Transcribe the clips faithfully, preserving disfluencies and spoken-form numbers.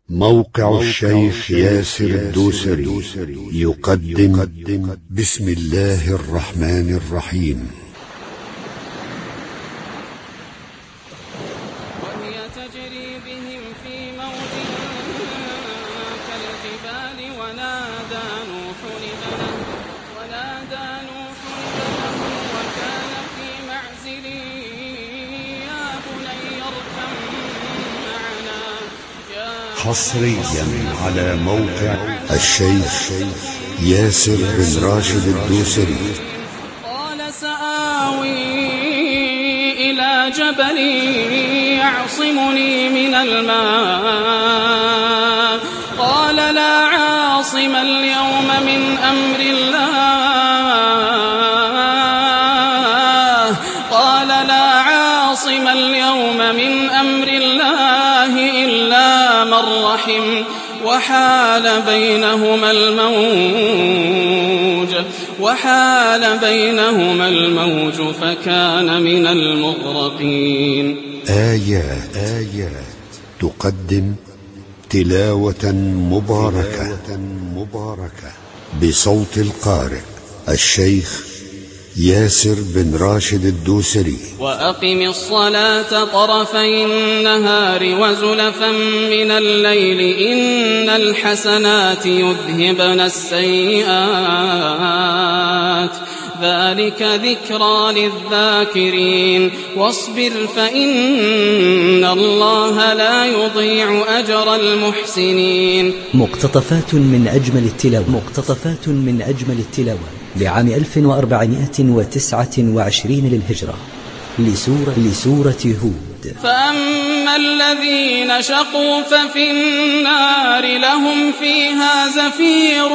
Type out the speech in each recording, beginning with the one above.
موقع الشيخ ياسر الدوسري يقدم بسم الله الرحمن الرحيم. وهي تجري بهم في موج كالجبال ونادى نوح ابنه ونادى نوح ابنه وكان في معزل يا بني اركب معنا. حصريا على موقع الشيخ ياسر بن راشد الدوسري. قال سآوي إلى جبل يعصمني من الماء قال لا عاصم اليوم من أمر الله قال لا عاصم اليوم من أمر الله إلا من رحم وحال بينهما الموج وحال بينهما الموج فكان من المغرقين. آيات آيات تقدم تلاوة مباركة مباركة بصوت القارئ الشيخ ياسر بن راشد الدوسري. وأقم الصلاة طرفي النهار وزلفا من الليل إن الحسنات يذهبن السيئات ذلك ذكرى للذاكرين واصبر فإن الله لا يضيع أجر المحسنين. مقتطفات من أجمل التلاوة مقتطفات من أجمل التلاوة لعام ألف وأربعمائة وتسعة وعشرين للهجرة لسورة, لسورة هود. فأما الذين شقوا ففي النار لهم فيها زفير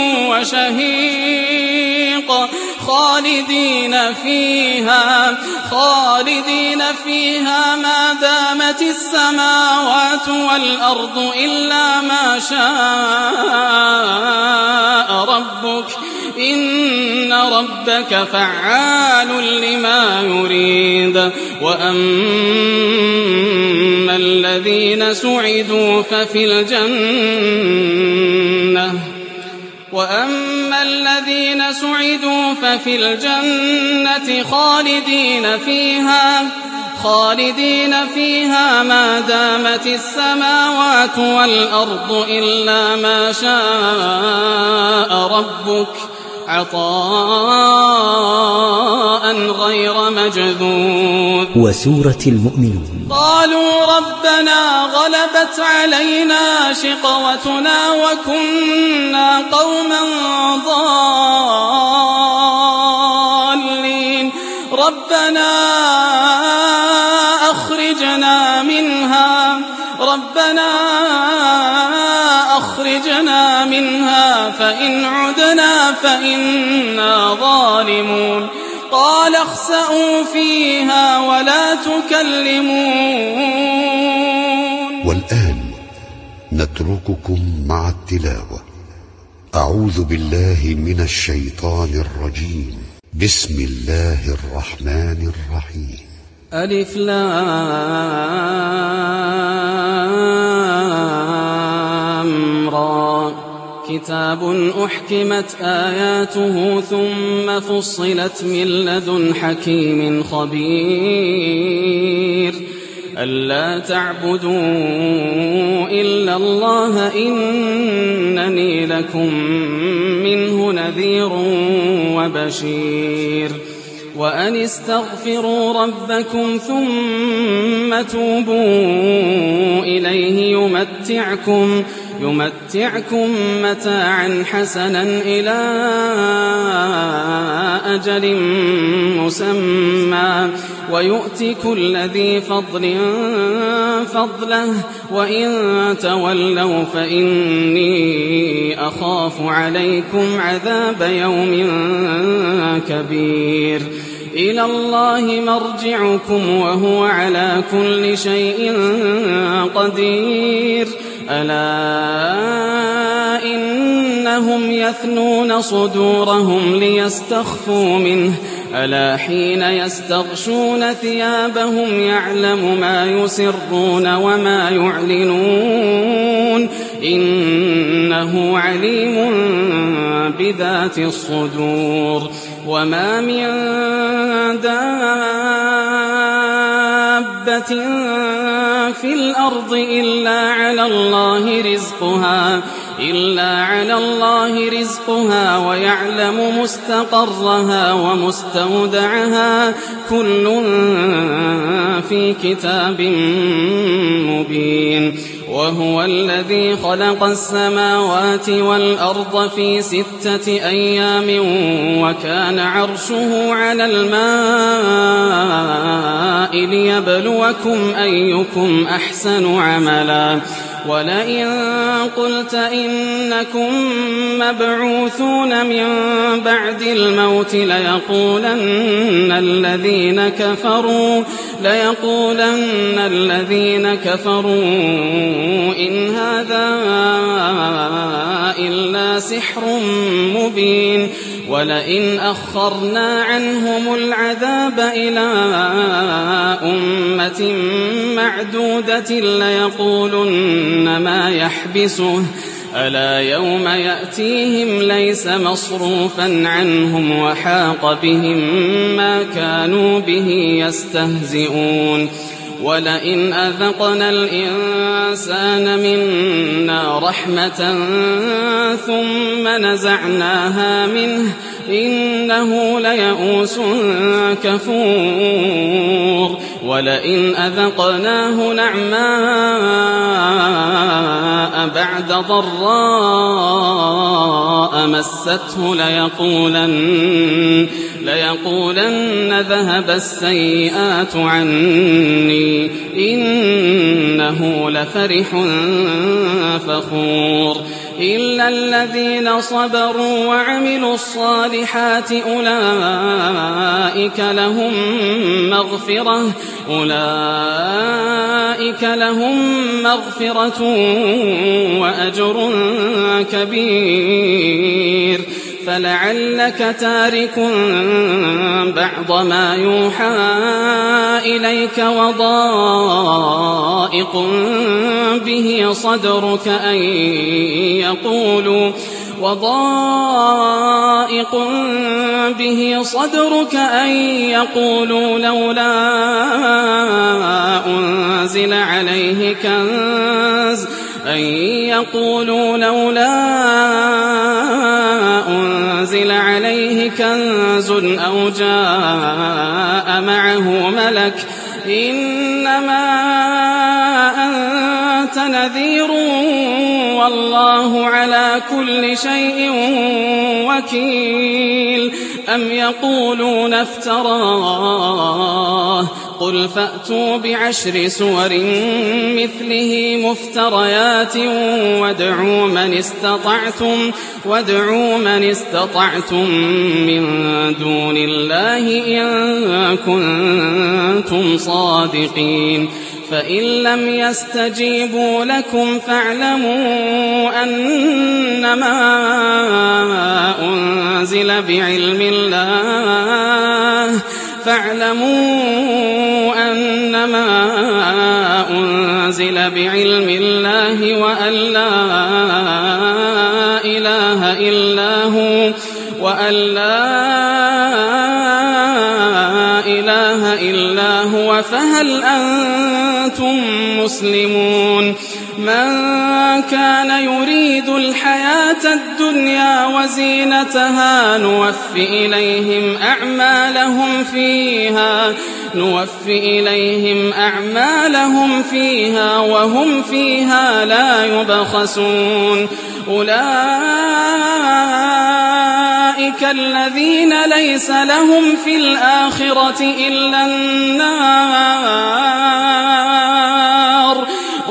وشهيق خالدين فيها خالدين فيها ما دامت السماوات والأرض إلا ما شاء ربك إن ربك فعال لما يريد. وأما الذين سعدوا ففي الجنة وأما الذين سعدوا ففي الجنة خالدين فيها خالدين فيها ما دامت السماوات والأرض إلا ما شاء ربك عطاء غير مجذوذ. وسورة المؤمنون. قالوا ربنا غلبت علينا شقوتنا وكنا قوما ضالين ربنا أخرجنا منها ربنا أخرجنا منها فإن عدنا فإنا ظالمون. قال اخسئوا فيها ولا تكلمون. والآن نترككم مع التلاوة. أعوذ بالله من الشيطان الرجيم. بسم الله الرحمن الرحيم. ألف لام را كتاب أحكمت آياته ثم فصلت من لدن حكيم خبير ألا تعبدوا إلا الله إنني لكم منه نذير وبشير. وأن استغفروا ربكم ثم توبوا إليه يمتعكم يمتعكم متاعا حسنا إلى أجل مسمى ويؤتي كل ذي فضل فضله وإن تولوا فإني أخاف عليكم عذاب يوم كبير. إلى الله مرجعكم وهو على كل شيء قدير. ألا إنهم يثنون صدورهم ليستخفوا منه ألا حين يستغشون ثيابهم يعلم ما يسرون وما يعلنون إنه عليم بذات الصدور وما من دابة في الأرض إلا على الله رزقها إلا على الله رزقها ويعلم مستقرها ومستودعها كل في كتاب مبين وهو الذي خلق السماوات والأرض في ستة أيام وكان عرشه على الماء ليبلوكم أيكم أحسن عملا ولئن قلت إنكم مبعوثون من بعد الموت ليقولن الذين كفروا ليقولن الذين كفروا إن هذا إلا سحر مبين ولئن أخرنا عنهم العذاب إلى أمة معدودة ليقولن ما يحبسه ألا يوم يأتيهم ليس مصروفا عنهم وحاق بهم ما كانوا به يستهزئون ولئن أذقنا الإنسان منا رحمة ثم نزعناها منه إنه ليئوس كفور ولئن أذقناه نعماء بعد ضراء مسته ليقولن ليقولن ذهب السيئات عني إنه لفرح فخور إلا الذين صبروا وعملوا الصالحات أولئك لهم مغفرة أولئك لهم مغفرة وأجر كبير فلعلك تارك بعض ما يوحى إليك وضائق به صدرك أن يقولوا وضائق به صدرك أن يقولوا لولا أنزل عليه كنز أن يقولوا لولا أنزل عليه كنز أو جاء معه ملك إنما أنت نذير والله على كل شيء وكيل أم يقولون افتراه قل فأتوا بعشر سور مثله مفتريات وادعوا من استطعتم وادعوا من استطعتم من دون الله إن كنتم صادقين فإن لم يستجيبوا لكم فاعلموا أنما أنزل بعلم الله فاعلموا أنما أنزل بعلم الله وأن لا إله إلا هو وأن لا إله إلا هو فهل أنتم مسلمون من كان يريد الحياة الدنيا وزينتها نوف إليهم أعمالهم فيها نوف إليهم أعمالهم فيها وهم فيها لا يبخسون أولئك الذين ليس لهم في الآخرة إلا النار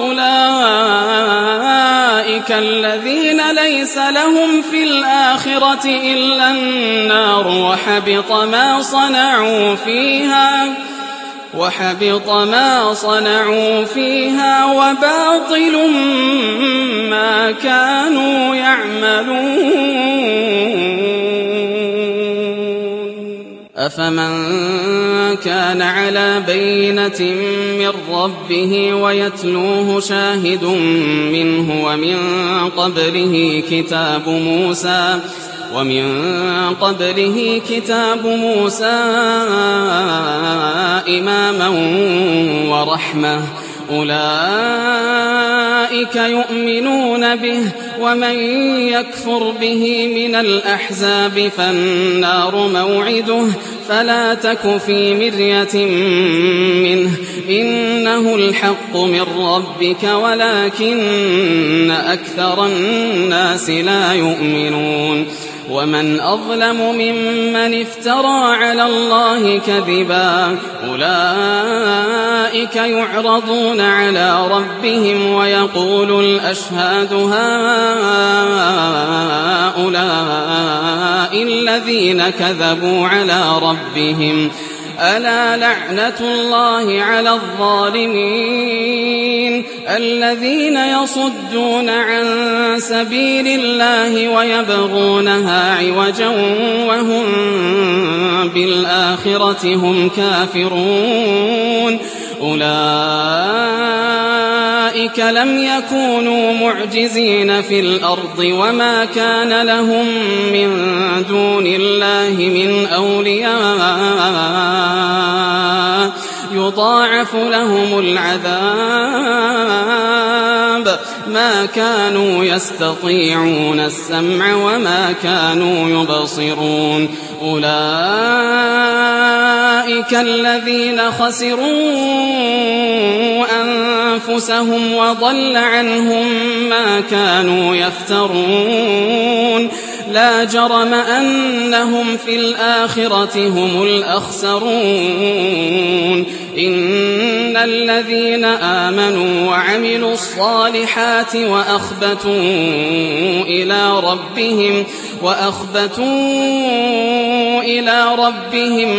أولئك الذين ليس لهم في الآخرة إلا النار وحبط ما صنعوا فيها وحبط ما صنعوا فيها وباطل ما كانوا يعملون أفمن كان على بينة من ربه ويتلوه شاهد منه ومن قبله كتاب موسى ومن قبله كتاب موسى إماما ورحمة أولئك يؤمنون به ومن يكفر به من الأحزاب فالنار موعده فلا تك في مرية منه إنه الحق من ربك ولكن أكثر الناس لا يؤمنون ومن أظلم ممن افترى على الله كذبا أولئك يعرضون على ربهم ويقول الأشهاد هؤلاء الذين كذبوا على ربهم ألا لعنة الله على الظالمين الذين يصدون عن سبيل الله ويبغونها عوجا وهم بالآخرة هم كافرون أولئك لم يكونوا معجزين في الأرض وما كان لهم من دون الله من أولياء يضاعف لهم العذاب ما كانوا يستطيعون السمع وما كانوا يبصرون أولئك الذين خسروا أنفسهم وضل عنهم ما كانوا يفترون لا جرم أنهم في الآخرة هم الأخسرون إن الذين آمنوا وعملوا الصالحات وأخبتوا إلى ربهم وأخبتوا إلى ربهم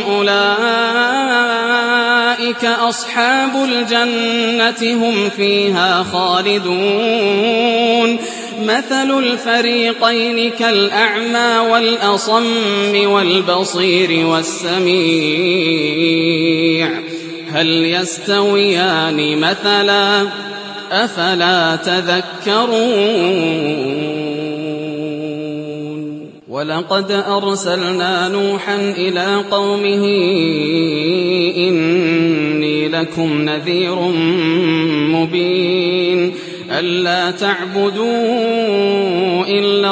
أولئك أصحاب الجنة هم فيها خالدون مثل الفريقين كالأعمى والأصم والبصير والسميع هل يستويان مثلا أفلا تذكرون ولقد أرسلنا نوحا إلى قومه إني لكم نذير مبين ألا تعبدوا إلا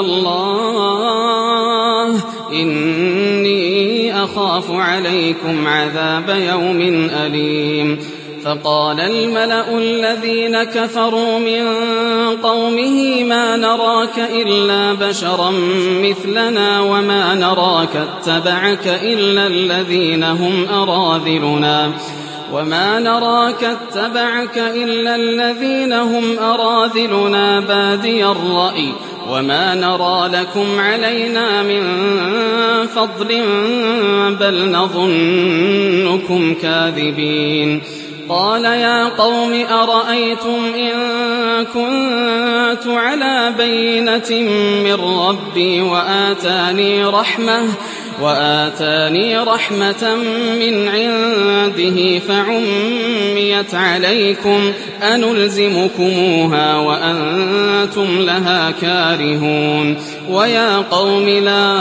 الله إني أخاف عليكم عذاب يوم أليم فقال الملأ الذين كفروا من قومه ما نراك إلا بشرا مثلنا وما نراك اتبعك إلا الذين هم أراذلنا وما نراك اتبعك إلا الذين هم أراذلنا بادي الرأي وما نرى لكم علينا من فضل بل نظنكم كاذبين قال يا قوم أرأيتم إن كنت على بينة من ربي وآتاني رحمة وآتاني رحمة من عنده فعميت عليكم أنلزمكموها وأنتم لها كارهون ويا قوم لا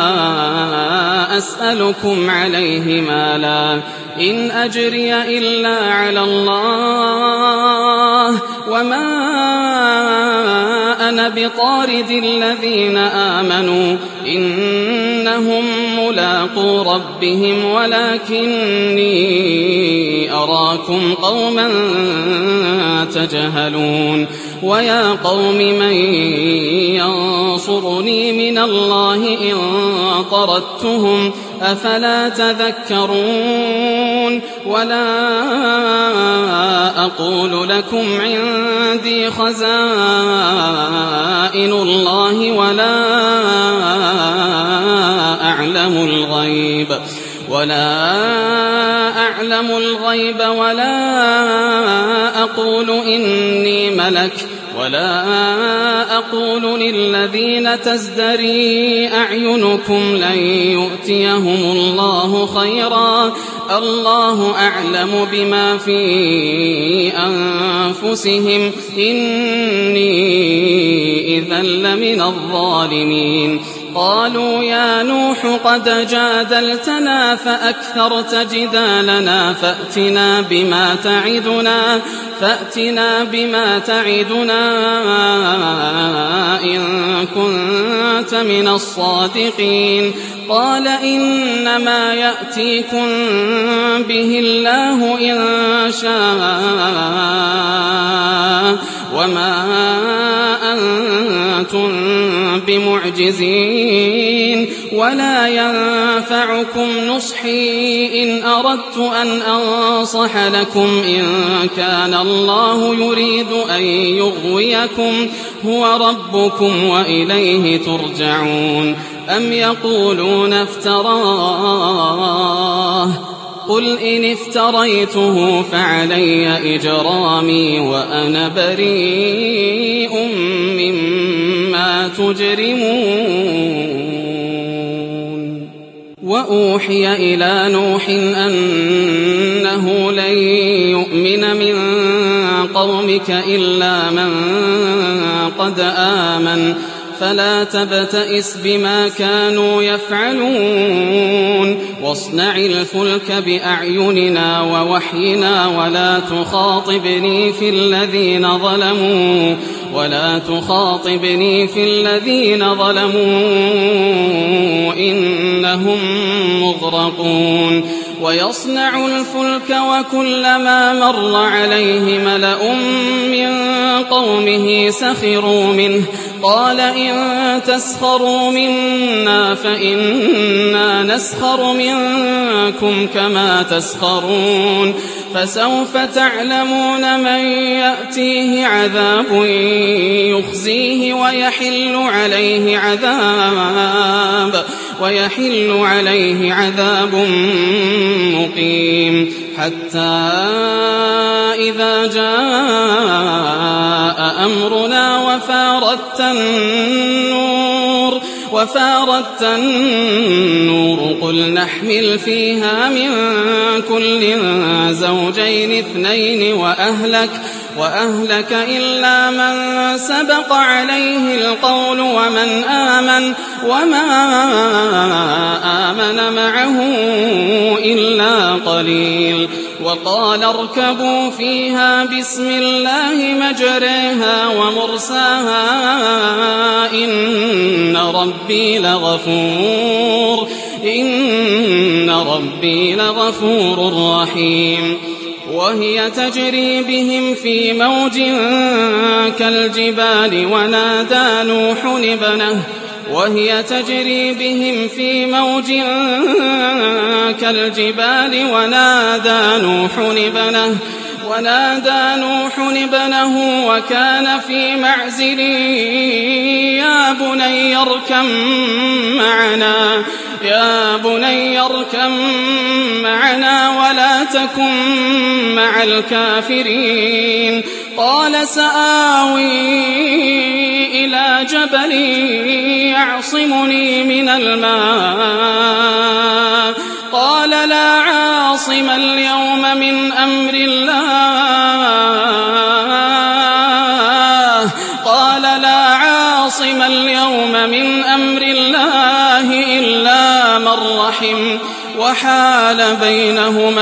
أسألكم عليه مالا إن أجري إلا على الله وما أنا بطارد الذين آمنوا إنهم ملاقو ربهم ولكني أراكم قوما تجهلون ويا قوم من ينصرني من الله إن طردتهم أفلا تذكرون ولا أقول لكم عندي خزائن الله ولا أعلم الغيب ولا أعلم الغيب ولا أقول إني ملك ولا تقول للذين تزدري أعينكم لن يؤتيهم الله خيرا الله أعلم بما في أنفسهم إني إذا لمن الظالمين قالوا يا نوح قد جادلتنا فأكثرت جدالنا فأتنا بما تعدنا فأتنا بما تعدنا إن كنت من الصادقين قال إنما يأتيكم به الله إن شاء وما أنتم بمعجزين ولا ينفعكم نصحي إن أردت أن أنصح لكم إن كان الله يريد أن يغويكم هو ربكم وإليه ترجعون أم يقولون افتراه قل إن افتريته فعلي إجرامي وأنا بريء مما تجرمون وأوحي إلى نوح أنه لن يؤمن من قومك إلا من قد آمن فلا تبتئس بما كانوا يفعلون واصنع الفلك بأعيننا ووحينا ولا تخاطبني في الذين ظلموا ولا تخاطبني في الذين ظلموا إنهم مغرقون ويصنع الفلك وكلما مر عليه ملأ من قومه سخروا منه قال إن تسخروا منا فإنا نسخر منكم كما تسخرون فسوف تعلمون من يأتيه عذاب يخزيه ويحل عليه عذاب ويحل عليه عذاب مقيم حتى إذا جاء أمرنا وفارت النور وفارت النور قل نحمل فيها من كل زوجين اثنين وأهلك وأهلك إلا من سبق عليه القول ومن آمن وما آمن معه إلا قليل وقال اركبوا فيها بسم الله مجريها ومرساها إن ربي لغفور إن ربي لغفور رحيم وهي تجري بهم في موج كالجبال ونادى نوح ابنه وهي تجري بهم في موج كالجبال ونادى نوح ابنه ونادى نوح ابنه وكان في معزل يا بني اركب معنا يا بني اركب معنا ولا تكن مع الكافرين قال سآوي إلى جبل يعصمني من الماء قال لا عاصم اليوم من أمر الله قال لا عاصم اليوم من أمر الله إلا من رحم وحال بينهما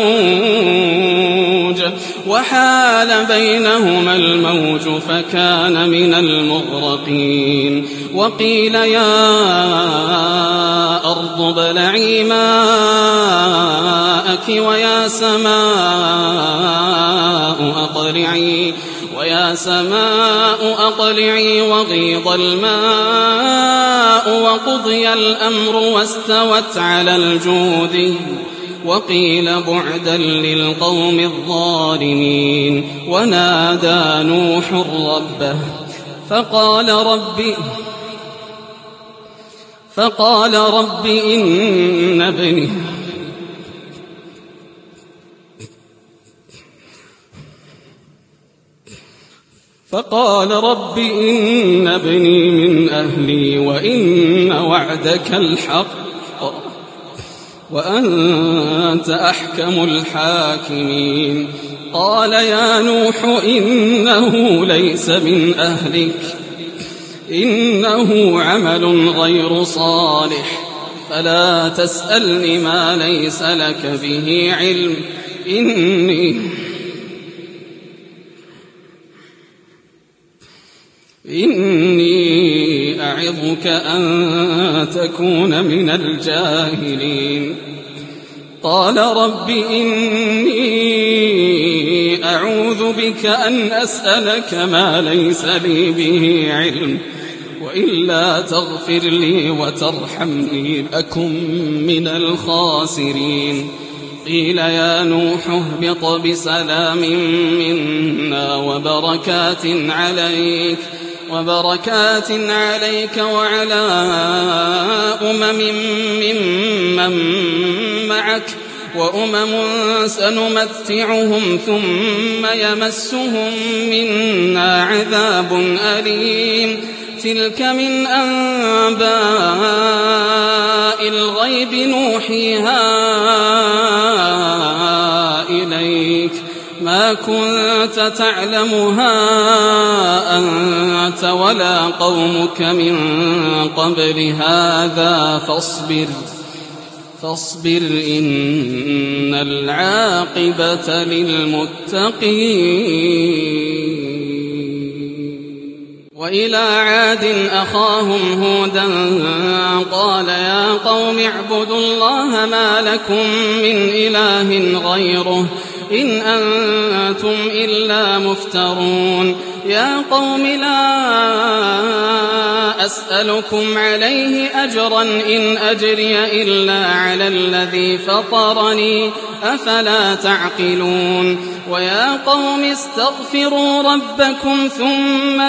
الموج وحال بينهما الموج فكان من المغرقين وقيل يا أرض ابلعي ماءك ويا سماء أقلعي ويا سماء أقلعي وغيض الماء وقضي الأمر واستوت على الجود وقيل بعدا للقوم الظالمين ونادى نوح ربه فقال رب فقال رب إن ابني فقال رب إن ابني من أهلي وإن وعدك الحق وأنت أحكم الحاكمين. قال يا نوح إنه ليس من أهلك إنه عمل غير صالح فلا تسألني ما ليس لك به علم إني إني أعظك أن تكون من الجاهلين. قال رب إني أعوذ بك أن أسألك ما ليس لي به علم وإلا تغفر لي وترحمني أكن من الخاسرين. قيل يا نوح اهبط بسلام منا وبركات عليك وبركات عليك وعلى أمم ممن معك وأمم سنمتعهم ثم يمسهم منا عذاب أليم. تلك من أنباء الغيب نوحيها إليك ما كنت تعلمها أنت ولا قومك من قبل هذا فاصبر فاصبر إن العاقبة للمتقين. وإلى عاد أخاهم هودا قال يا قوم اعبدوا الله ما لكم من إله غيره إن أنتم إلا مفترون. يا قوم لا أسألكم عليه أجرا إن أجري إلا على الذي فطرني أفلا تعقلون. ويا قوم استغفروا ربكم ثم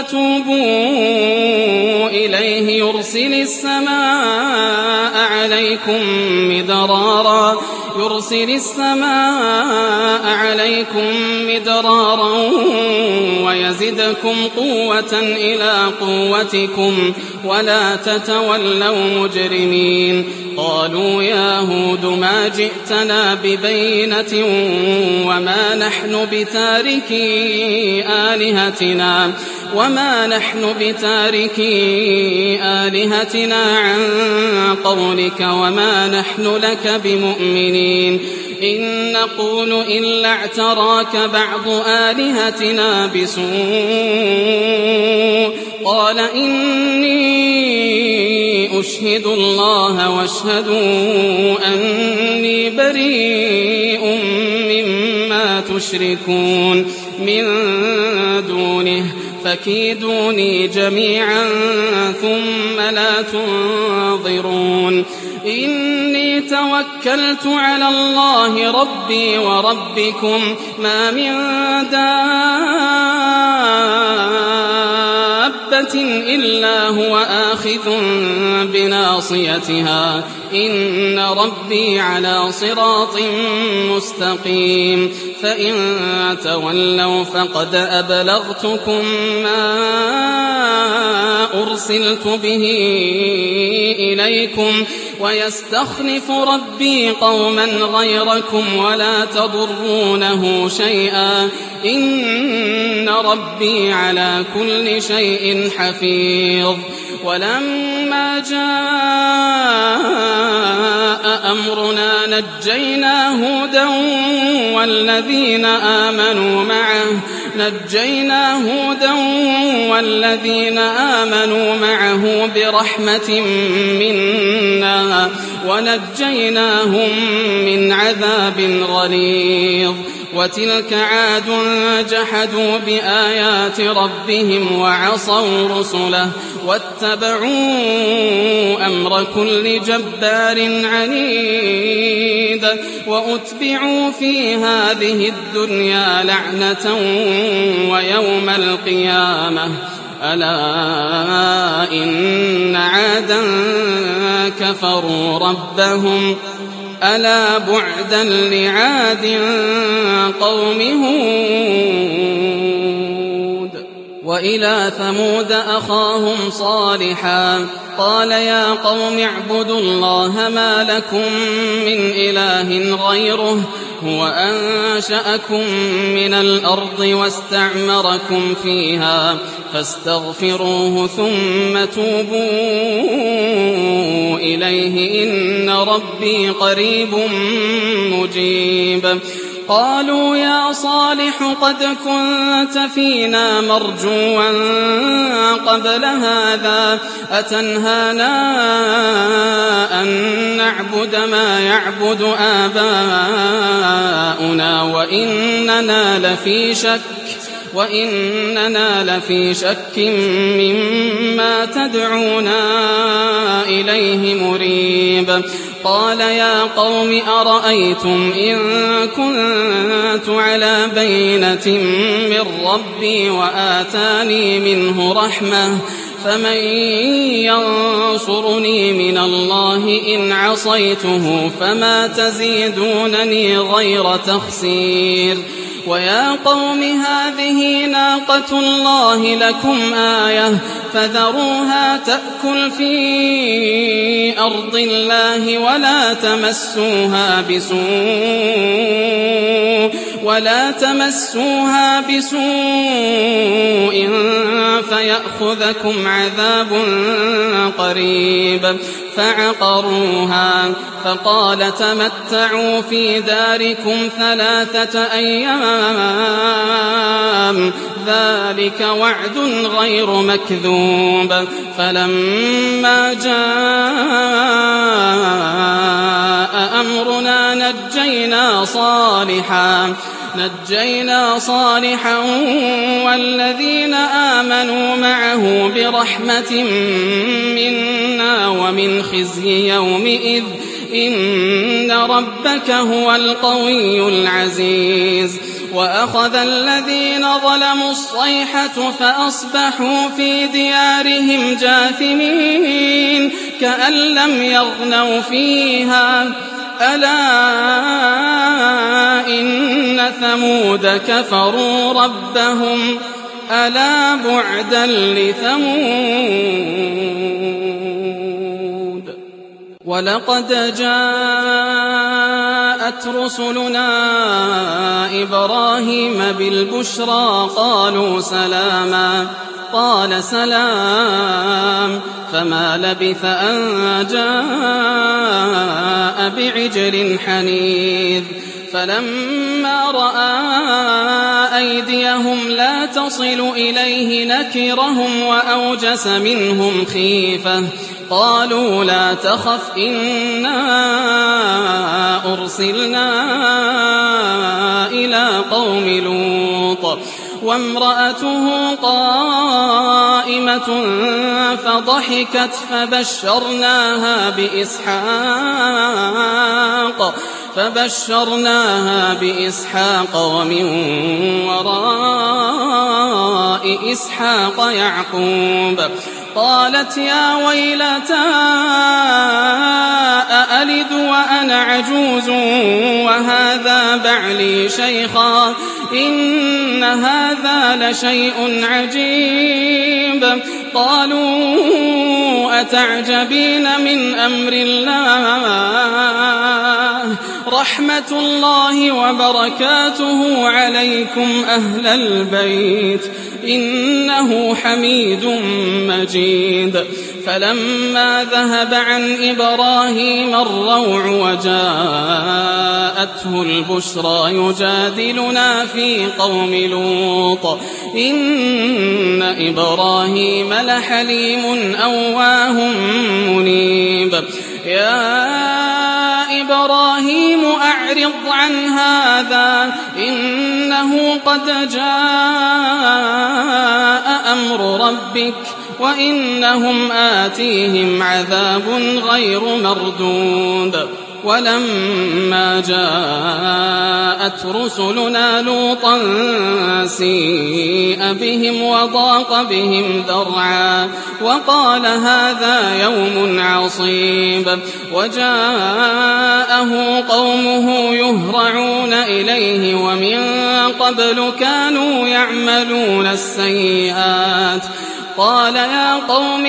توبوا إليه يرسل السماء عليكم مدرارا يرسل السماء عليكم مدرارا ويزدكم قوة إلى قوتكم ولا تتولوا مجرمين. قالوا يا هود ما جئتنا ببينة وما نحن بتاركي آلهتنا وما نحن بتاركي آلهتنا عن قولك وما نحن لك بمؤمنين. إن نقول إلا اعتراك بعض آلهتنا بسوء. قال إني أشهد الله واشهدوا أني بريء مما تشركون من دونه فكيدوني جميعا ثم لا تنظرون. إني توكلت على الله ربي وربكم ما من دابة إلا هو آخذ بناصيتها إن ربي على صراط مستقيم. فإن تولوا فقد أبلغتكم ما أرسلت به إليكم ويستخلف ربي قوما غيركم ولا تضرونه شيئا إن ربي على كل شيء حفيظ. ولما جاء أمرنا نجينا هودا والذين آمنوا معه نجينا هودا والذين آمنوا معه برحمة منا ونجيناهم من عذاب غليظ. وتلك عاد جحدوا بآيات ربهم وعصوا رسله واتبعوا أمر كل جبار عنيد. وأتبعوا في هذه الدنيا لعنة ويوم القيامة ألا إن عادا كفروا ربهم ألا بعدا لعاد قوم هود. وإلى ثمود أخاهم صالحا قال يا قوم اعبدوا الله ما لكم من إله غيره هو أنشأكم من الأرض واستعمركم فيها فاستغفروه ثم توبوا إليه إن ربي قريب مجيب. قالوا يا صالح قد كنت فينا مرجوا قبل هذا أتنهانا أن نعبد ما يعبد آباؤنا وإننا لفي شك وإننا لفي شك مما تدعونا إليه مريب. قال يا قوم أرأيتم إن كنت على بينة من ربي وآتاني منه رحمة فمن ينصرني من الله إن عصيته فما تزيدونني غير تخسير. ويا قوم هذه ناقة الله لكم آية فذروها تأكل في أرض الله ولا تمسوها بسوء ولا تمسوها بسوء فيأخذكم عذاب قريب. فعقروها فقال تمتعوا في داركم ثلاثة أيام ذلك وعد غير مكذوب. فلما جاء أمرنا نجينا صالحا نجينا صالحا والذين آمنوا معه برحمة منا ومن خزي يومئذ إن ربك هو القوي العزيز. وأخذ الذين ظلموا الصيحة فأصبحوا في ديارهم جاثمين كأن لم يغنوا فيها ألا إن ثمود كفروا ربهم ألا بعدا لثمود. ولقد جاءت رسلنا إبراهيم بالبشرى قالوا سلاما قال سلام فما لبث أن جاء بعجل حنيذ. فلما رأى أيديهم لا تصل إليه نكرهم وأوجس منهم خيفة قالوا لا تخف إنا أرسلنا إلى قوم لوط وامرأته قائمة فضحكت فبشرناها بإسحاق فبشرناها بإسحاق ومن وراء إسحاق يعقوب. قالت يا ويلتى أألد وأنا عجوز وهذا بعلي شيخا إن هذا لشيء عجيب. قالوا أتعجبين من أمر الله رحمة الله وبركاته عليكم أهل البيت إنه حميد مجيد. فلما ذهب عن إبراهيم الروع وجاءته البشرى يجادلنا في قوم لوط إن إبراهيم لحليم أواه منيب. يا إبراهيم أعرض عن هذا إنه قد جاء أمر ربك وإنهم آتيهم عذاب غير مردود. ولما جاءت رسلنا لوطا سيء بهم وضاق بهم ذرعا وقال هذا يوم عصيب وجاءه قومه يهرعون إليه ومن قبل كانوا يعملون السيئات قال يا قوم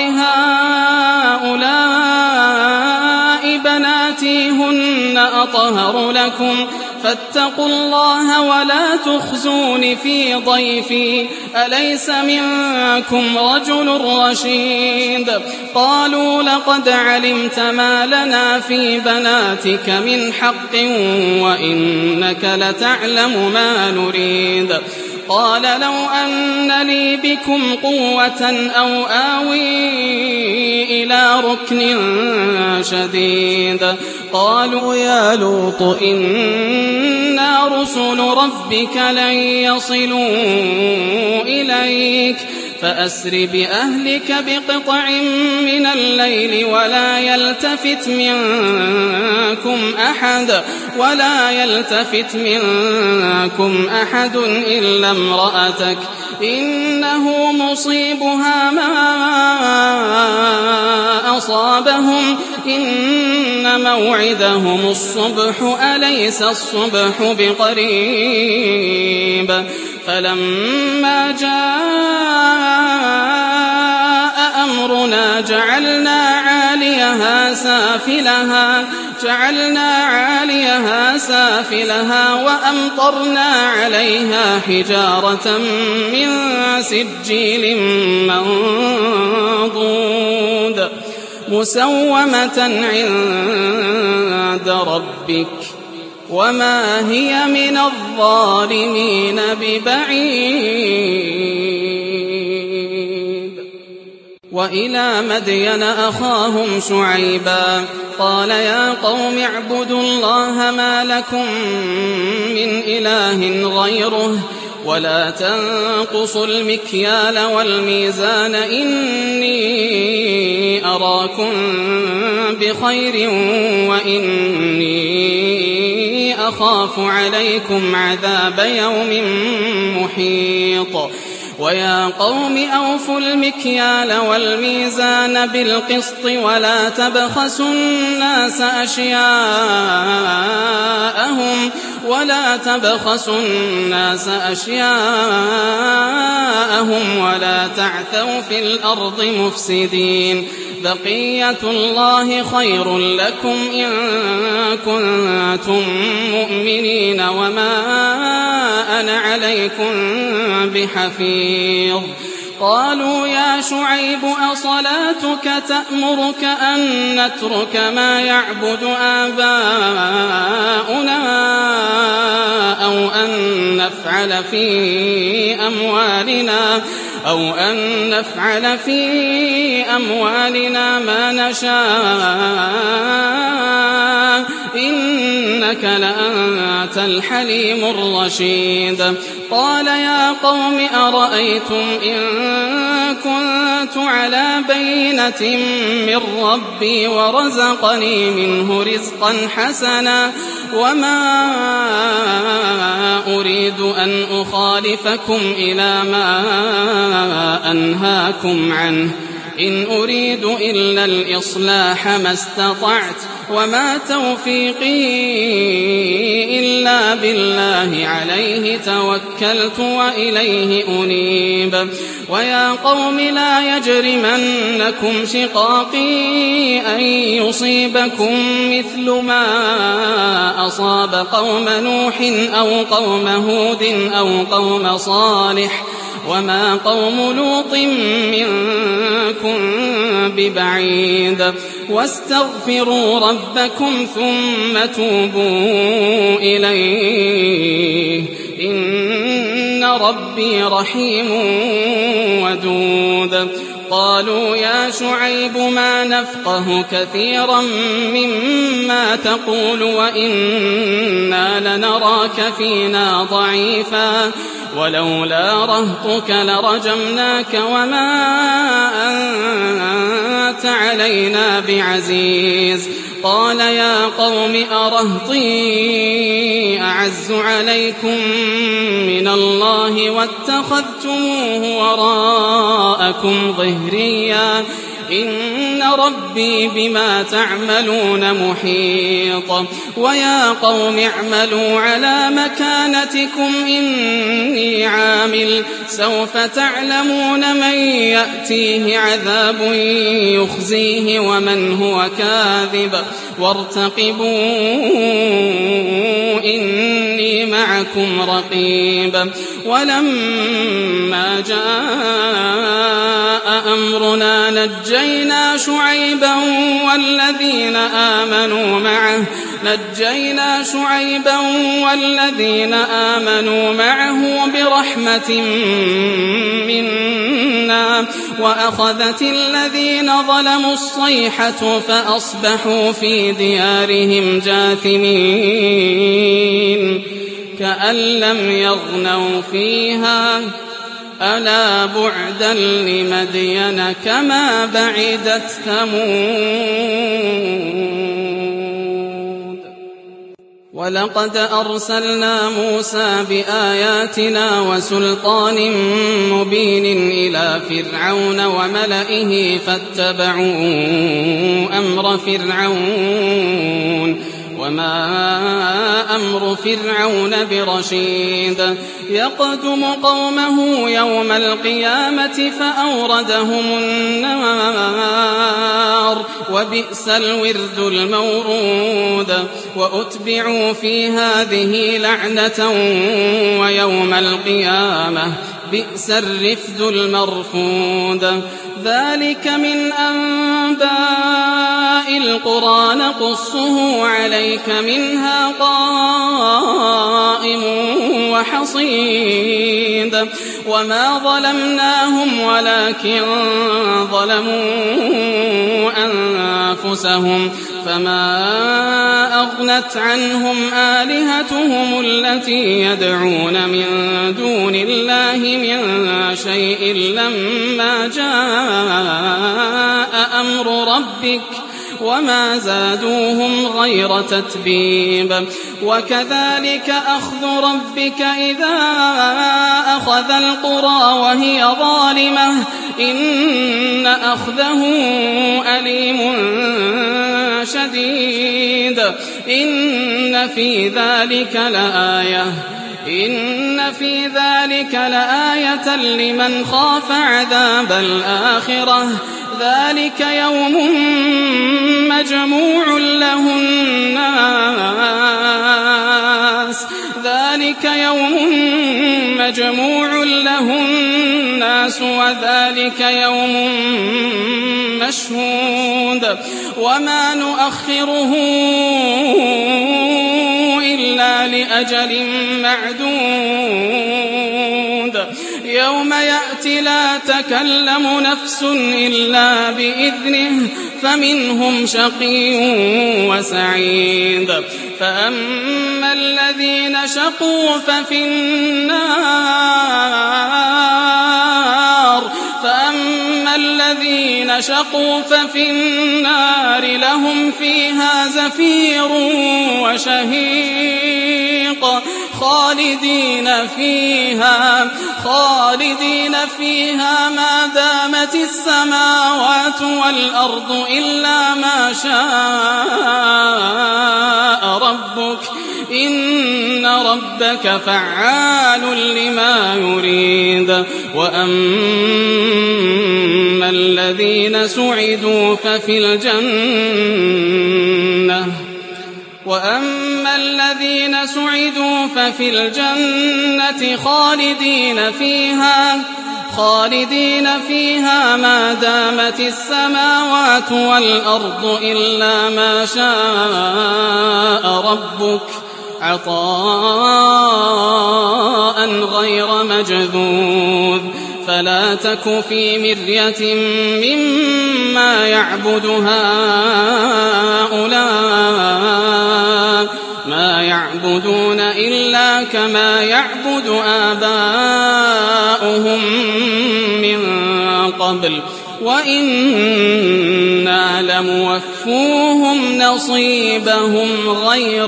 هؤلاء بناتي هن أطهر لكم فاتقوا الله ولا تخزون في ضيفي أليس منكم رجل رشيد قالوا لقد علمت ما لنا في بناتك من حق وإنك لتعلم ما نريد قال لو أن لي بكم قوة أو آوي إلى ركن شديد قالوا يا لوط إنا رسل ربك لن يصلوا إليك فأسر بأهلك بقطع من الليل ولا يلتفت منكم أحد ولا يلتفت منكم أحد إلا امرأتك إنه مصيبها ما أصابهم إن موعدهم الصبح أليس الصبح بقريب فلما جاء أمرنا جعلنا عاليها سافلها جعلنا عاليها سافلها وأمطرنا عليها حجارة من سجيل منضود مسومة عند ربك وما هي من الظالمين ببعيد وإلى مدين أخاهم شعيبا قال يا قوم اعبدوا الله ما لكم من إله غيره ولا تنقصوا المكيال والميزان إني أراكم بخير وإني أخاف عليكم عذاب يوم محيط ويا قوم أوفوا المكيال والميزان بالقسط ولا تبخسوا الناس أشياءهم ولا تبخسوا الناس أشياءهم ولا تعثوا في الأرض مفسدين بقية الله خير لكم إن كنتم مؤمنين وما أنا عليكم بحفيظ قالوا يا شعيب أصلاتك تأمرك أن نترك ما يعبد آباؤنا أو أن نفعل في أموالنا أو أن نفعل في أموالنا ما نشاء إنك لأنت الحليم الرشيد قال يا قوم أرأيتم إن كنت على بينة من ربي ورزقني منه رزقا حسنا وما أريد أن أخالفكم إلى ما أنهاكم عنه إن أريد إلا الإصلاح ما استطعت وما توفيقي إلا بالله عليه توكلت وإليه أنيب ويا قوم لا يجرمنكم شقاقي أن يصيبكم مثل ما أصاب قوم نوح أو قوم هود أو قوم صالح وما قوم لوط منكم ببعيد واستغفروا ربكم ثم توبوا إليه إن ربي رحيم ودود قالوا يا شعيب ما نفقه كثيرا مما تقول وإنا لنراك فينا ضعيفا ولولا رهطك لرجمناك وما أنت علينا علينا بعزيز. قال يا قوم أرهطي أعز عليكم من الله واتخذتموه وراءكم ظهريا إن ربي بما تعملون محيط. ويا قوم اعملوا على مكانتكم إني عامل سوف تعلمون من يأتيه عذاب يخزيه ومن هو كاذب وارتقبوا إني معكم رقيب. ولما جاء أمرنا نجينا شعيبا والذين آمنوا معه نجينا شعيبا والذين آمنوا معه برحمة منا وأخذت الذين ظلموا الصيحة فأصبحوا في ديارهم جاثمين كأن لم يغنوا فيها ألا بعدا لمدين كما بعدت ثمود. ولقد أرسلنا موسى بآياتنا وسلطان مبين إلى فرعون وملئه فاتبعوا أمر فرعون وما أمر فرعون برشيد. يقدم قومه يوم القيامة فأوردهم النار وبئس الورد المورود. وأتبعوا في هذه لعنة ويوم القيامة بئس الرفد المرفود. ذلك من أنباء القرى نقصه عليك منها قائم وحصيد. وما ظلمناهم ولكن ظلموا أنفسهم فما أغنت عنهم آلهتهم التي يدعون من دون الله من شيء لما جاء أمر ربك وما زادوهم غير تتبيب. وكذلك أخذ ربك إذا أخذ القرى وهي ظالمة إن أخذه أليم شديد. إن في ذلك لآية إن في ذلك لآية لمن خاف عذاب الآخرة. ذلك يوم مجموع له الناس ذلك يوم مجموع له الناس وذلك يوم مشهود. وما نؤخره إلا لأجل معدود. يوم يأتي لا تكلم نفس إلا بإذنه فمنهم شقي وسعيد. فأما الذين شقوا ففي النار فأما الذين شقوا ففي النار لهم فيها زفير وشهيق خالدين فيها خالدين فيها ما دامت السماوات والأرض إلا ما شاء ربك إن ربك فعال لما يريد. وأما الذين سعدوا ففي الجنة وأما الذين سعدوا ففي الجنة خالدين فيها خالدين فيها ما دامت السماوات والأرض إلا ما شاء ربك عطاء غير مجذوذ. فلا تك في مرية مما يعبد هؤلاء ما يعبدون إلا كما يعبد آباؤهم من قبل وإن إنا لموفوهم نصيبهم غير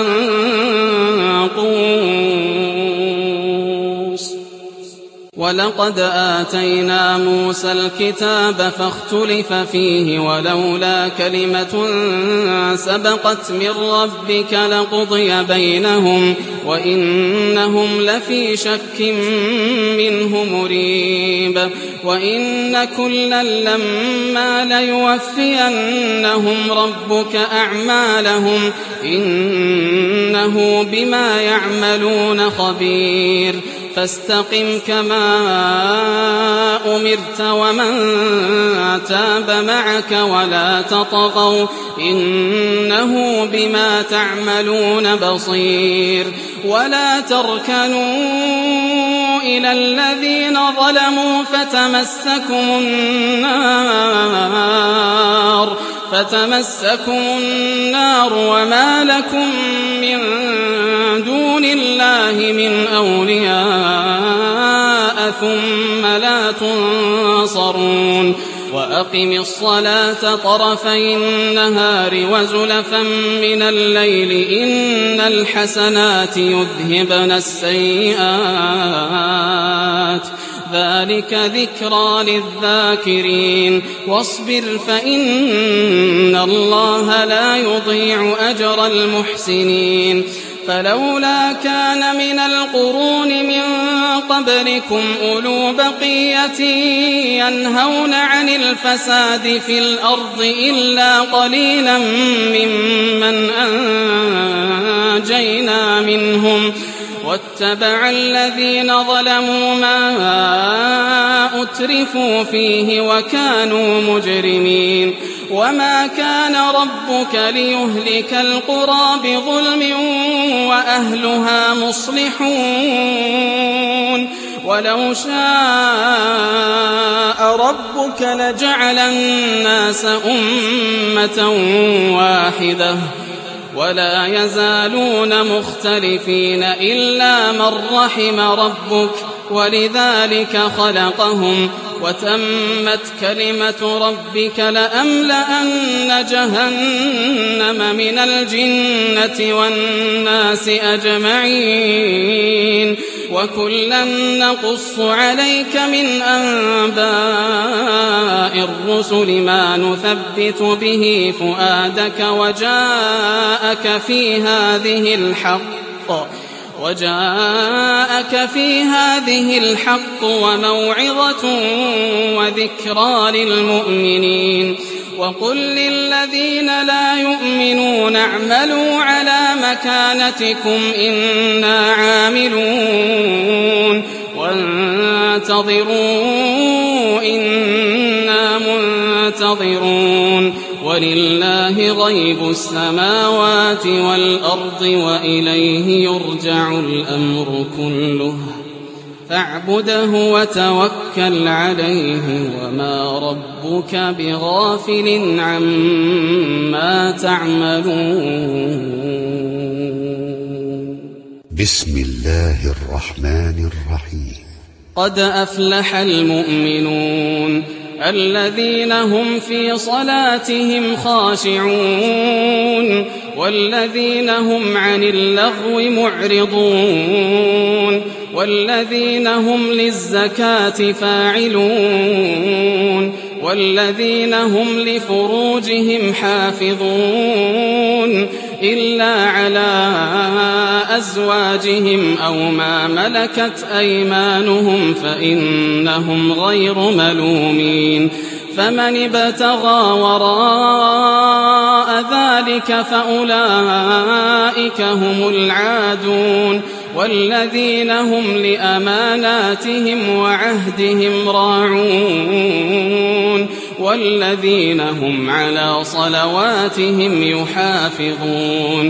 منقوص. ولقد آتينا موسى الكتاب فاختلف فيه ولولا كلمة سبقت من ربك لقضي بينهم وإنهم لفي شك منه مريب. وإن كلا لما ليوفينهم ربك أعمالهم إنه بما يعملون خبير. فاستقم كما أمرت ومن تاب معك ولا تطغوا إنه بما تعملون بصير. ولا تركنوا إلى الذين ظلموا فتمسكم النار فتمسكم النار وما لكم من دون الله من أولياء ثم لا تنصرون. وأقم الصلاة طرفي النهار وزلفا من الليل إن الحسنات يذهبن السيئات ذلك ذكرى للذاكرين. واصبر فإن الله لا يضيع أجر المحسنين. فلولا كان من القرون من قبلكم أولو بقية ينهون عن الفساد في الأرض إلا قليلا ممن أنجينا منهم واتبع الذين ظلموا ما أترفوا فيه وكانوا مجرمين. وما كان ربك ليهلك القرى بظلم وأهلها مصلحون. ولو شاء ربك لجعل الناس أمة واحدة ولا يزالون مختلفين إلا من رحم ربك ولذلك خلقهم وتمت كلمة ربك لأملأن جهنم من الجنة والناس أجمعين. وكلا نقص عليك من أنباء الرسل ما نثبت به فؤادك وجاءك في هذه الحق وجاءك في هذه الحق وموعظة وذكرى للمؤمنين. وقل للذين لا يؤمنون اعملوا على مكانتكم إنا عاملون وانتظروا إنا منتظرون. ولله غيب السماوات والأرض وإليه يرجع الأمر كله فاعبده وتوكل عليه وما ربك بغافل عما تعملون. بسم الله الرحمن الرحيم. قد أفلح المؤمنون الذين هم في صلاتهم خاشعون والذين هم عن اللغو معرضون والذين هم للزكاة فاعلون والذين هم لفروجهم حافظون إلا على أزواجهم أو ما ملكت أيمانهم فإنهم غير ملومين. فمن ابتغى وراء ذلك فأولئك هم العادون والذين هم لأماناتهم وعهدهم راعون والذين هم على صلواتهم يحافظون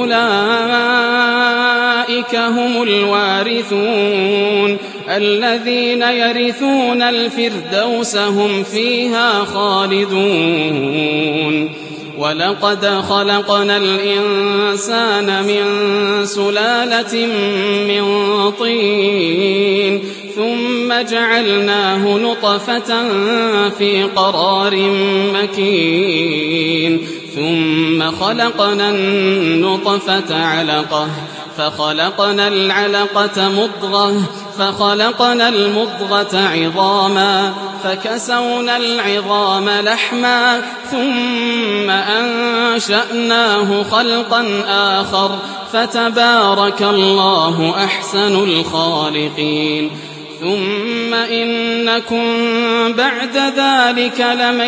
أولئك هم الوارثون الذين يرثون الفردوس هم فيها خالدون. ولقد خلقنا الإنسان من سلالة من طين ثم جعلناه نطفة في قرار مكين ثم خلقنا النطفة علقة فخلقنا العلقة مضغة فخلقنا المضغة عظاما فكسونا العظام لحما ثم أنشأناه خلقا آخر فتبارك الله أحسن الخالقين ثم إنكم بعد ذلك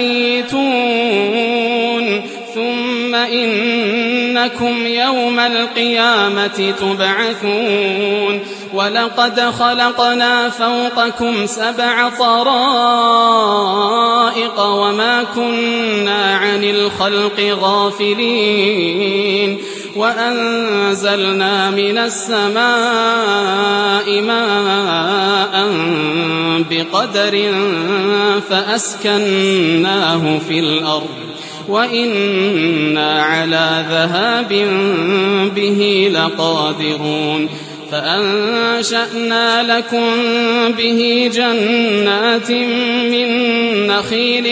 لميتون ثم إنكم يوم القيامة تبعثون ولقد خلقنا فوقكم سبع طرائق وما كنا عن الخلق غافلين وأنزلنا من السماء ماء بقدر فأسكناه في الأرض وإنا على ذهاب به لقادرون فأنشأنا لكم به جنات من نخيل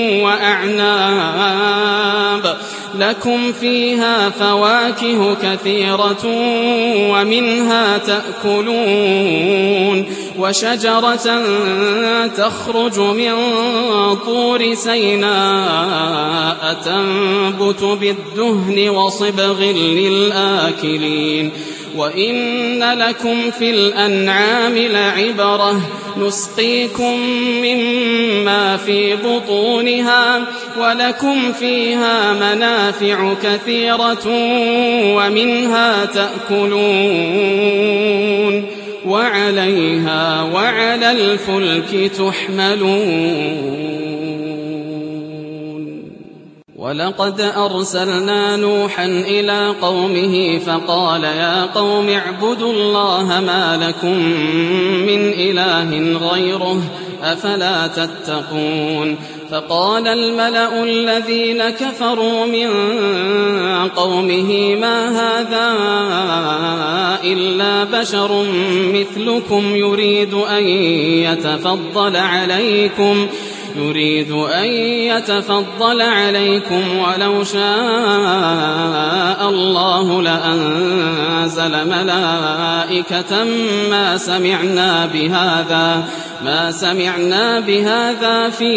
وأعناب لكم فيها فواكه كثيرة ومنها تأكلون وشجرة تخرج من طور سيناء تنبت بالدهن وصبغ للآكلين وإن لكم في الأنعام لعبرة نسقيكم مما في بطونها ولكم فيها منافع كثيرة ومنها تأكلون وعليها وعلى الفلك تحملون ولقد أرسلنا نوحا إلى قومه فقال يا قوم اعبدوا الله ما لكم من إله غيره أفلا تتقون فقال الملأ الذين كفروا من قومه ما هذا إلا بشر مثلكم يريد أن يتفضل عليكم يريد أن يتفضل عليكم ولو شاء الله لأنزل ملائكة ما سمعنا بهذا ما سمعنا بهذا في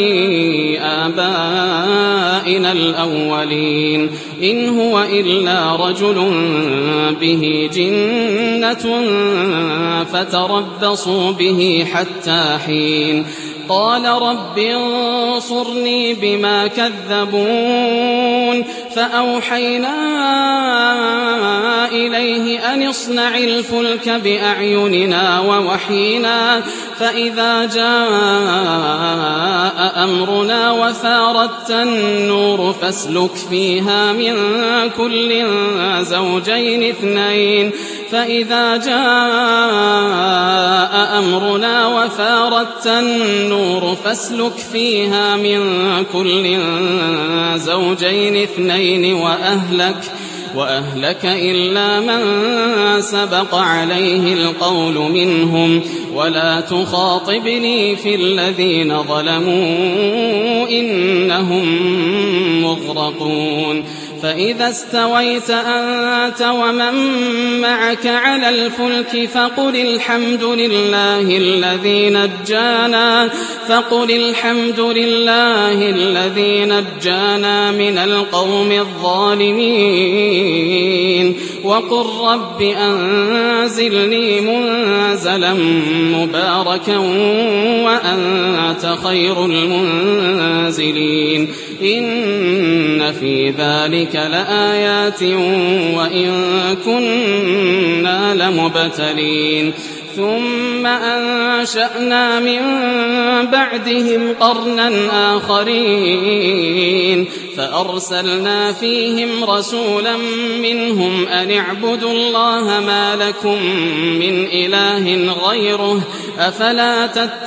آبائنا الأولين إن هو إلا رجل به جنة فتربصوا به حتى حين قال رب انصرني بما كذبون فأوحينا إليه أن اصنع الفلك بأعيننا ووحينا فإذا جاء أمرنا وفارت النور فاسلك فيها من كل زوجين اثنين فإذا جاء أمرنا وفارت النور فاسلك فيها من كل زوجين اثنين وأهلك وأهلك إلا من سبق عليه القول منهم ولا تخاطبني في الذين ظلموا إنهم مغرقون فإذا استويت أنت ومن معك على الفلك فقل الحمد لله الذي نجانا فقل الحمد لله الذي نجانا من القوم الظالمين وقل رب أنزلني منزلا مباركا وأنت خير المنزلين إن في ذلك لآيات وإن كنا لمبتلين ثم أنشأنا من بعدهم قرنا آخرين فأرسلنا فيهم رسولا منهم أن اعبدوا الله ما لكم من إله غيره أفلا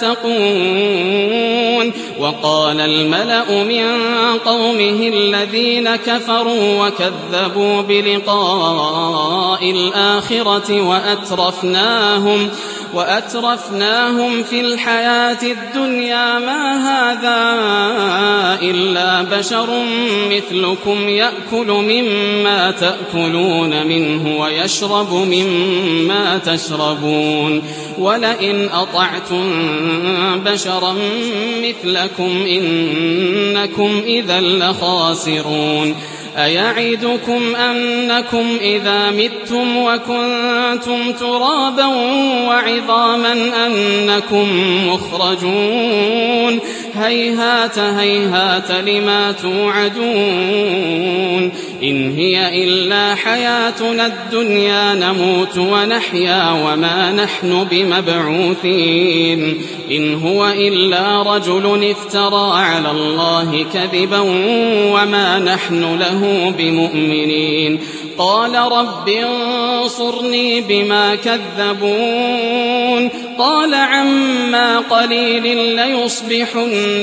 تتقون وقال الملأ من قومه الذين كفروا وكذبوا بلقاء الآخرة وأترفناهم وأترفناهم في الحياة الدنيا ما هذا إلا بشر مثلكم يأكل مما تأكلون منه ويشرب مما تشربون ولئن أطعتم بشرا مثلكم إنكم إذا لخاسرون أيعدكم أنكم إذا متم وكنتم ترابا وعظاما أنكم مخرجون هيهات هيهات لما توعدون إن هي إلا حياتنا الدنيا نموت ونحيا وما نحن بمبعوثين إن هو إلا رجل افترى على الله كذبا وما نحن له بمؤمنين قال رب انصرني بما كذبون قال عما قليل ليصبحن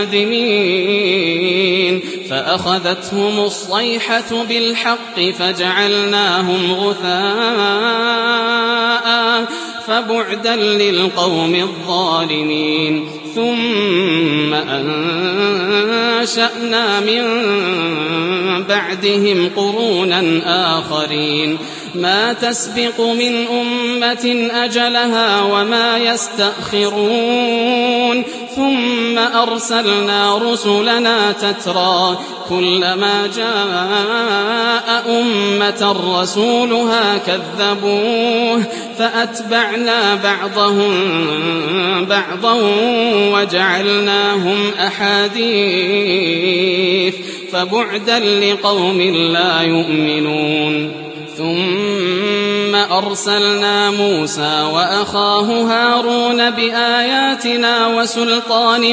نادمين فأخذتهم الصيحة بالحق فجعلناهم غثاء فبعدا للقوم الظالمين ثم أنشأنا من بعدهم قرونا آخرين ما تسبق من أمة أجلها وما يستأخرون ثم أرسلنا رسلنا تترى كلما جاء أمة رسولها كذبوه فأتبعنا بعضهم بعضا وجعلناهم أحاديث فبعدا لقوم لا يؤمنون ثم أرسلنا موسى وأخاه هارون بآياتنا وسلطان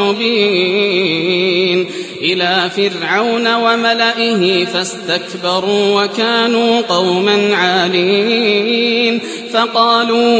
مبين إلى فرعون وملئه فاستكبروا وكانوا قوما عالين فقالوا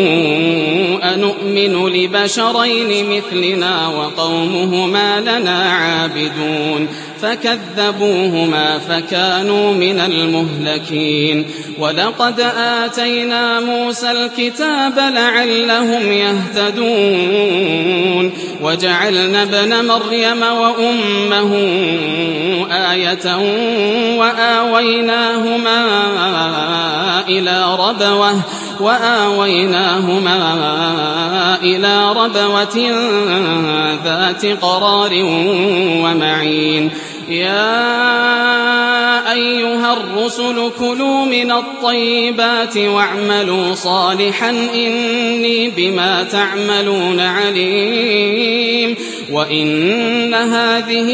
أنؤمن لبشرين مثلنا وقومهما لنا عابدون فكذبوهما فكانوا من المهلكين ولقد آتينا موسى الكتاب لعلهم يهتدون وجعلنا ابن مريم وأمه آية وآويناهما إلى ربوة وآويناهما إلى ربوة ذات قرار ومعين يا أيها الرسل كلوا من الطيبات واعملوا صالحا إني بما تعملون عليم وإن هذه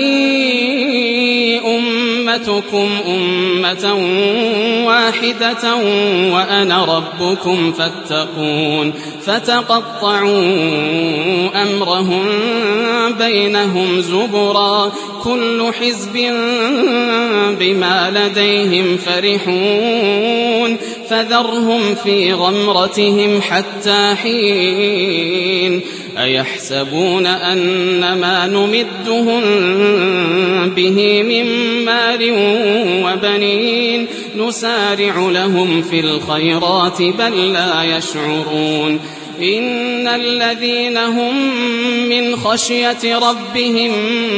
أمتكم أمة واحدة وأنا ربكم فاتقون فتقطعوا أمرهم بينهم زبرا كل حزب بما لديهم فرحون فذرهم في غمرتهم حتى حين أيحسبون أن ما نمدهم به من مال وبنين نسارع لهم في الخيرات بل لا يشعرون إن الذين هم من خشية ربهم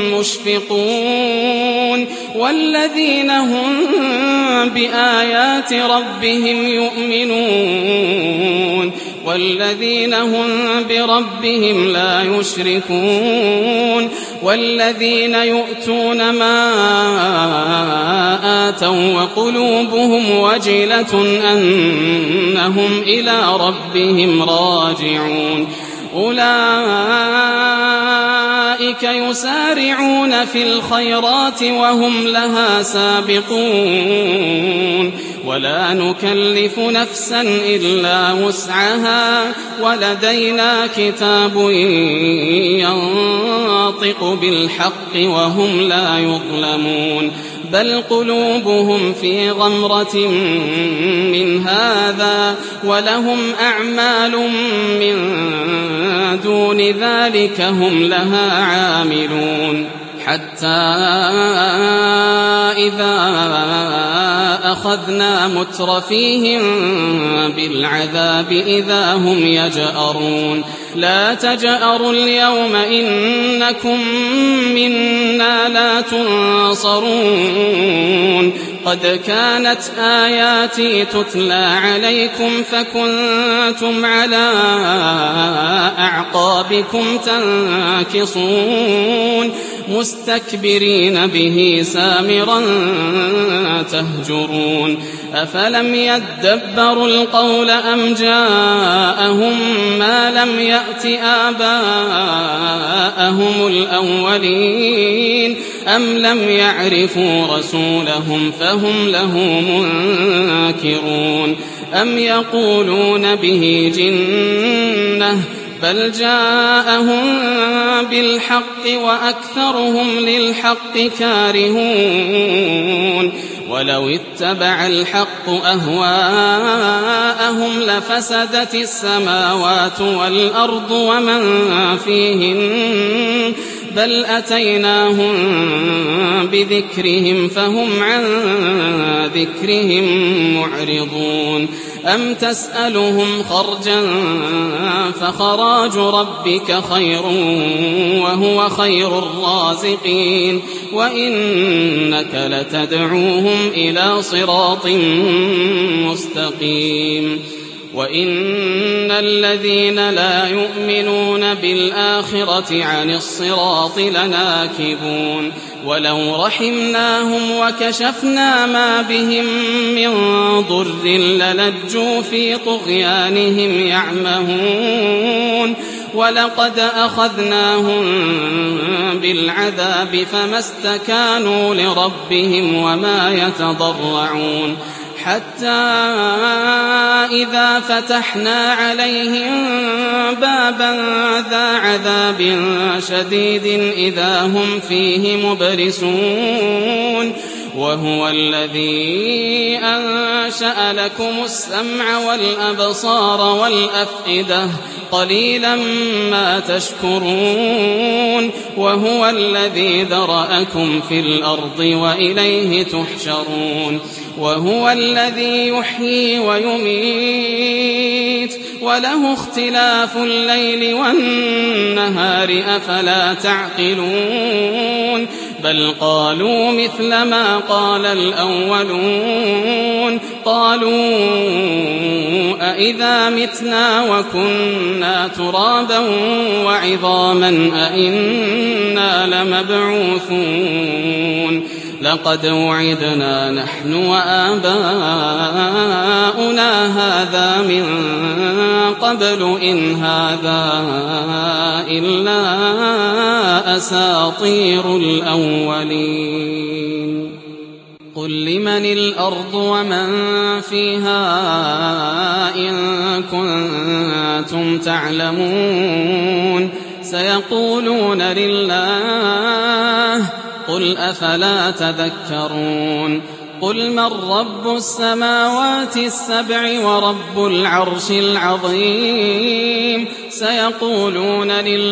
مشفقون والذين هم بآيات ربهم يؤمنون والذين هم بربهم لا يشركون والذين يؤتون ما آتوا وقلوبهم وجلة أنهم إلى ربهم راجعون أولئك يسارعون في الخيرات وهم لها سابقون ولا نكلف نفسا إلا وسعها ولدينا كتاب ينطق بالحق وهم لا يظلمون بل قلوبهم في غمرة من هذا ولهم أعمال من دون ذلك هم لها عاملون حتى إذا أخذنا مترفيهم بالعذاب إذا هم يجأرون لا تجأروا اليوم إنكم منا لا تنصرون قد كانت آياتي تتلى عليكم فكنتم على أعقابكم تنكصون مستكبرين به سامرا تهجرون أفلم يدبروا القول أم جاءهم ما لم يأت آباءهم الأولين أم لم يعرفوا رسولهم فهم له منكرون أم يقولون به جنة بل جاءهم بالحق وأكثرهم للحق كارهون ولو اتبع الحق أهواءهم لفسدت السماوات والأرض ومن فيهن بل أتيناهم بذكرهم فهم عن ذكرهم معرضون أم تسألهم خرجا فخراج ربك خير وهو خير الرازقين وإنك لتدعوهم إلى صراط مستقيم وإن الذين لا يؤمنون بالآخرة عن الصراط لناكبون ولو رحمناهم وكشفنا ما بهم من ضر للجوا في طغيانهم يعمهون ولقد أخذناهم بالعذاب فما استكانوا لربهم وما يتضرعون حتى إذا فتحنا عليهم بابا ذا عذاب شديد إذا هم فيه مبلسون وهو الذي أنشأ لكم السمع والأبصار والأفئدة قليلا ما تشكرون وهو الذي ذرأكم في الأرض وإليه تحشرون وهو الذي يحيي ويميت وله اختلاف الليل والنهار أفلا تعقلون بل قالوا مثل ما قال الأولون قالوا أئذا متنا وكنا ترابا وعظاما أئنا لمبعوثون لقد وعدنا نحن وآباؤنا هذا من قبل إن هذا إلا أساطير الأولين قل لمن الأرض ومن فيها إن كنتم تعلمون سيقولون لله قل أفلا تذكرون قل من رب السماوات السبع ورب العرش العظيم سيقولون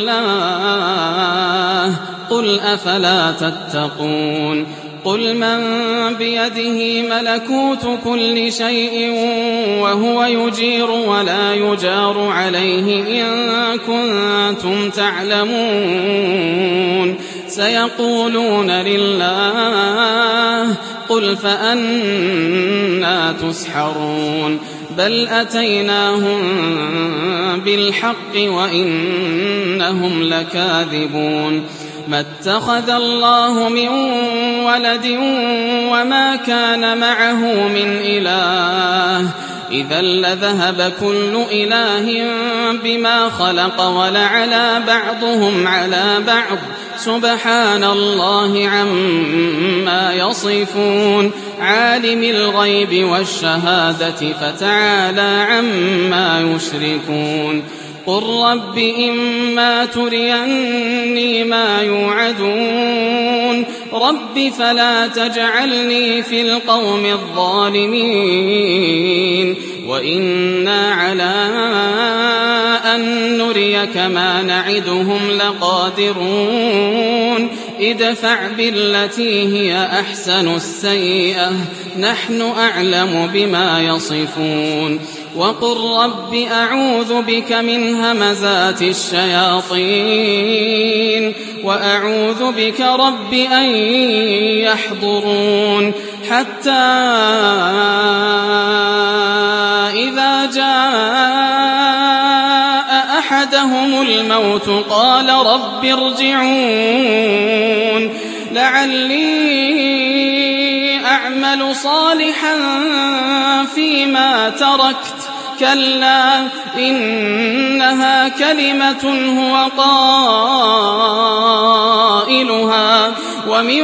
لله قل أفلا تتقون قل من بيده ملكوت كل شيء وهو يجير ولا يجار عليه إن كنتم تعلمون سيقولون لله قل فأنا تسحرون بل أتيناهم بالحق وإنهم لكاذبون ما اتخذ الله من ولد وما كان معه من إله إذا لذهب كل إله بما خلق ولعلى بعضهم على بعض سبحان الله عما يصفون عالم الغيب والشهادة فتعالى عما يشركون قل رب إما تريني ما يوعدون رب فلا تجعلني في القوم الظالمين وإنا على أن نريك ما نعدهم لقادرون ادفع بالتي هي أحسن السيئة نحن أعلم بما يصفون وقل رب أعوذ بك من همزات الشياطين وأعوذ بك رب أن يحضرون حتى إذا جاء أحدهم الموت قال رب ارجعون لعلي أعمل صالحا فيما تركت كلا إنها كلمة هو قائلها ومن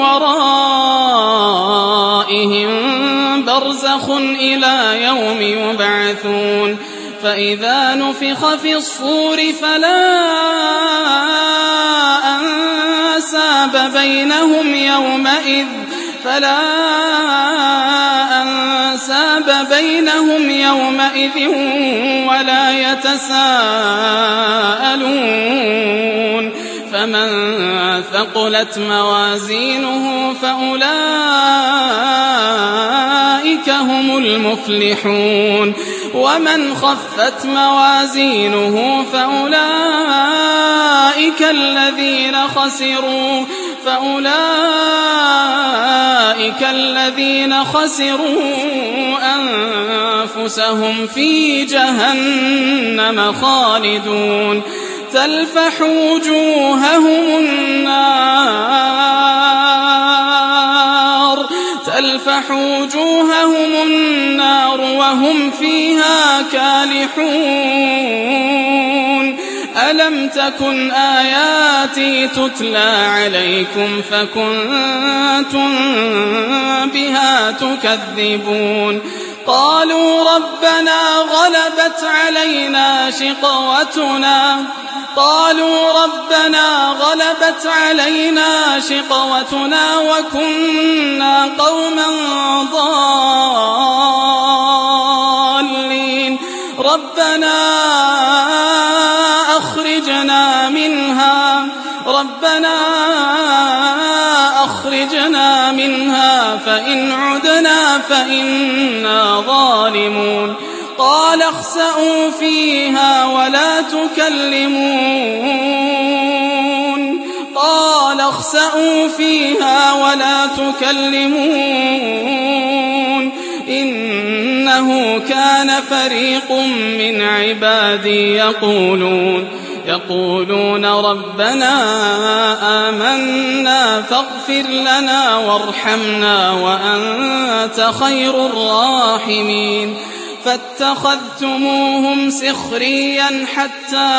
ورائهم برزخ إلى يوم يبعثون فإذا نفخ في الصور فلا أنساب بينهم يومئذ فلا أنساب بينهم يومئذ ولا يتساءلون فمن ثقلت موازينه فأولئك هم المفلحون ومن خفت موازينه فأولئك الذين خسروا فأولئك الذين خسروا أنفسهم في جهنم خالدون تلفح وجوههم النار تلفح وجوههم النار وهم فيها كالحون ألم تكن آياتي تتلى عليكم فكنتم بها تكذبون قالوا ربنا غلبت علينا شقوتنا قالوا ربنا غلبت علينا شقوتنا وكنا قوما ضالين ربنا أخرجنا منها ربنا أخرجنا منها فإن عدنا فإنا ظالمون قال اخسئوا فيها ولا تكلمون قال اخسئوا فيها ولا تكلمون إنه كان فريق من عبادي يقولون يقولون ربنا آمنا فاغفر لنا وارحمنا وأنت خير الراحمين فاتخذتموهم سخريا حتى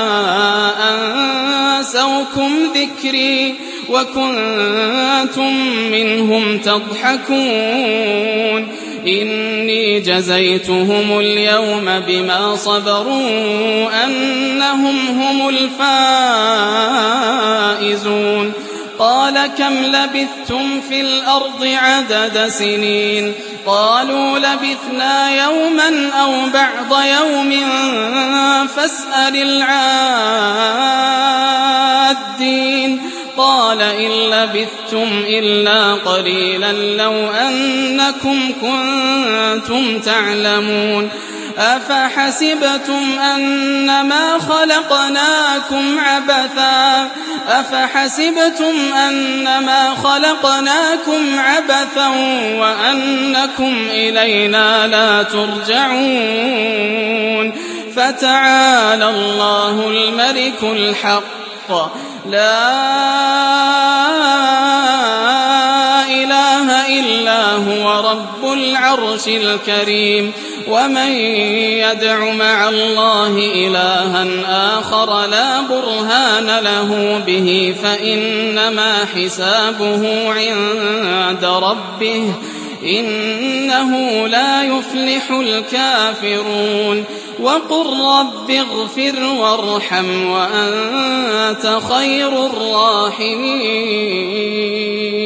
أنسوكم ذكري وكنتم منهم تضحكون إني جزيتهم اليوم بما صبروا أنهم هم الفائزون قال كم لبثتم في الأرض عدد سنين قالوا لبثنا يوما أو بعض يوم فاسأل العادين قال إن لبثتم إلا قليلا لو أنكم كنتم تعلمون أفحسبتم أنما خلقناكم عبثا أفحسبتم أنما خلقناكم عبثا وأنكم إلينا لا ترجعون فتعالى الله الملك الحق لا إله إلا هو رب العرش الكريم ومن يدع مع الله إلها آخر لا برهان له به فإنما حسابه عند ربه إنه لا يفلح الكافرون وقل رب اغفر وارحم وأنت خير الراحمين